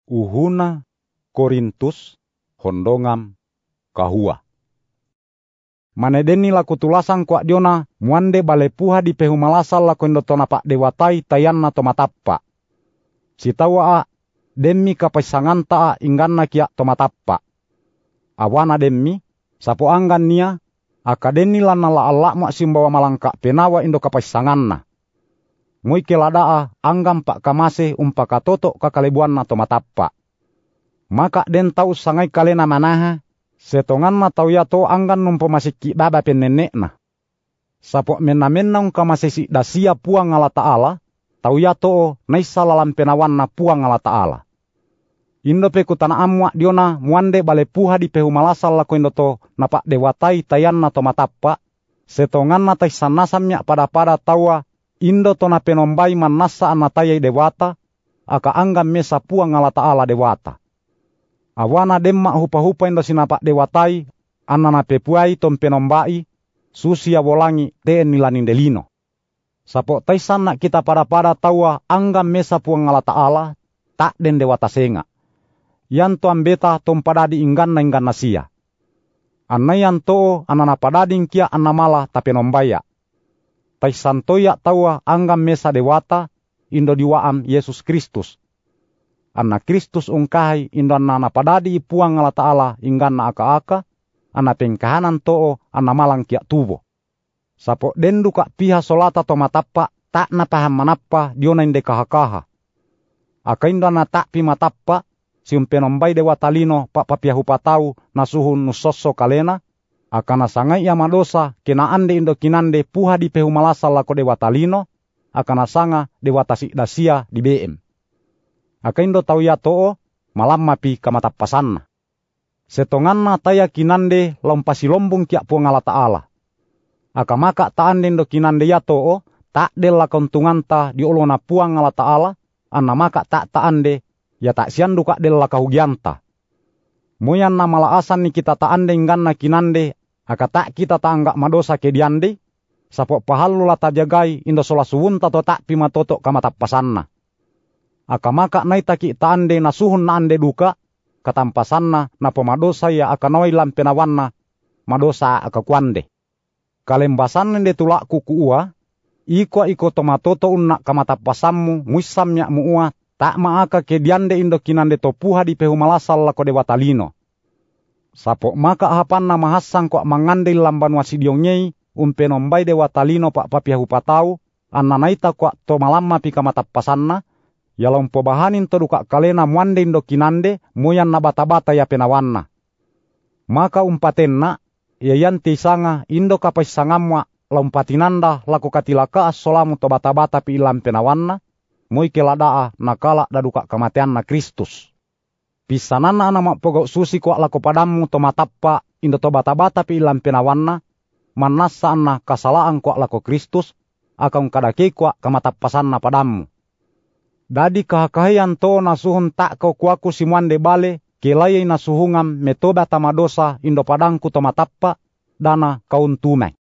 Uhuna Korintus hondongam kahua. Manedeni laku tulasang kwa diona muande bale puha di pehu malasal laku indotona pak dewatai tayanna tomatappa. Sitawa demi kapaisanganta ingganna kia tomatappa. Awana demi sapo anggan nia akadeni lana la Allah mak simbawa malangka penawa indo kapaisanganna. Mui kelada anggam pak kamase umpaka toto kakalebuanna tomatappa. Maka den tau sangai kalena manaha setonganna tau ya to anggan numpo masiki baba penenekna. Sapo menamenang kamasesi dasia puang Allah Ta'ala, tau ya to naisa lalam penawanna puang Allah Ta'ala. Indo peku tanah amwa diona muande bale puha di pehu malasal lako indo to napak dewatai tayanna tomatappa, setonganna taisanasamnya pada tawa indo to na penombai manasa anatayai dewata, aka anggam mesa puang Allah Ta'ala dewata. Awana demma hupa-hupa indo sinapak dewatai, anana pepuai tom penombai, susia wolangi teen nilanin delino. Sapo taisan nak kita pada tawa anggam mesa puang Allah Ta'ala, tak den dewata senga. Yanto ambeta tom padadi inggan nasia. Anna yanto anana padading kia anamala tapenombaya. Taisan toya tawa anggam mesa dewata, indo diwaam Yesus Kristus. Anna Kristus ungkahai indo anana padadi puang Allah Ta'ala ingganna aka-aka, anna pengkahanan too anna malang kia tubo. Sapo dendu kak piha solata tomatappa tak na paham manappa diona inde kaha-kaha. Aka indo anna tak pi matappa, sium penombai dewata lino pak papiahu patau nasuhun nusosso kalena, aka nasangai ya madosa kena ande indo kinande puha di pehu malasal lako dewata lino, aka nasanga dewata si dasia di BM. Aka indo tau ya too malam mapi kamatappasanna. Setonganna taya kinande lompasi lombung kia puang Allah Ta'ala. Aka maka taande indo kinande ya too tak dela kontunganta di olona puang Allah Ta'ala, anna maka tak taande ya tak siandu kak dela kahugianta. Moyan na malaasan ni kita taande ingganna kinande, aka tak kita taanggak madosa ke diande, sapok pahalu lata jagai indo sola suwunta to tak pima toto kamatappasanna. Aka maka naitaki taande nasuhun na ande duka, katampasanna na pemadosa ya aka nawai lampenawanna, madosa aka kuande. Kalembasan nende tulak kukuua, iko tomatoto unna kamatappasammu muissamnya muua, tak maaka ke diande indo kinande topuha di pehu malasal lako dewata lino. Sapok maka hapanna mahasang kwa mangandil lamban wasidiongnyei, umpenombai dewata lino pak papiahu patau, anna naita kwa to malamma pika matappasanna, yalong pobahanin to duka kalena muande indo kinande moyan na bata-bata ya penawanna. Maka umpatenna yayanti sanga indo kapaisangamwa lompatinanda laku katilaka solamu to bata-bata pi ilam penawanna, moi keladaa nakala daduka kematian na Kristus. Pisanana ana pogok susi kwa lako padamu to matappa indo to bata-bata pi ilam penawanna, manasa anna kasalaan kwa lako Kristus, akang kadake kwa kamatappasanna padamu. Dadi kahakahian to nasuhun tak kau kuaku simuande bale, kelai nasuhungam metoba tamadosa indo padangku tomatappa, dana kaun tumek.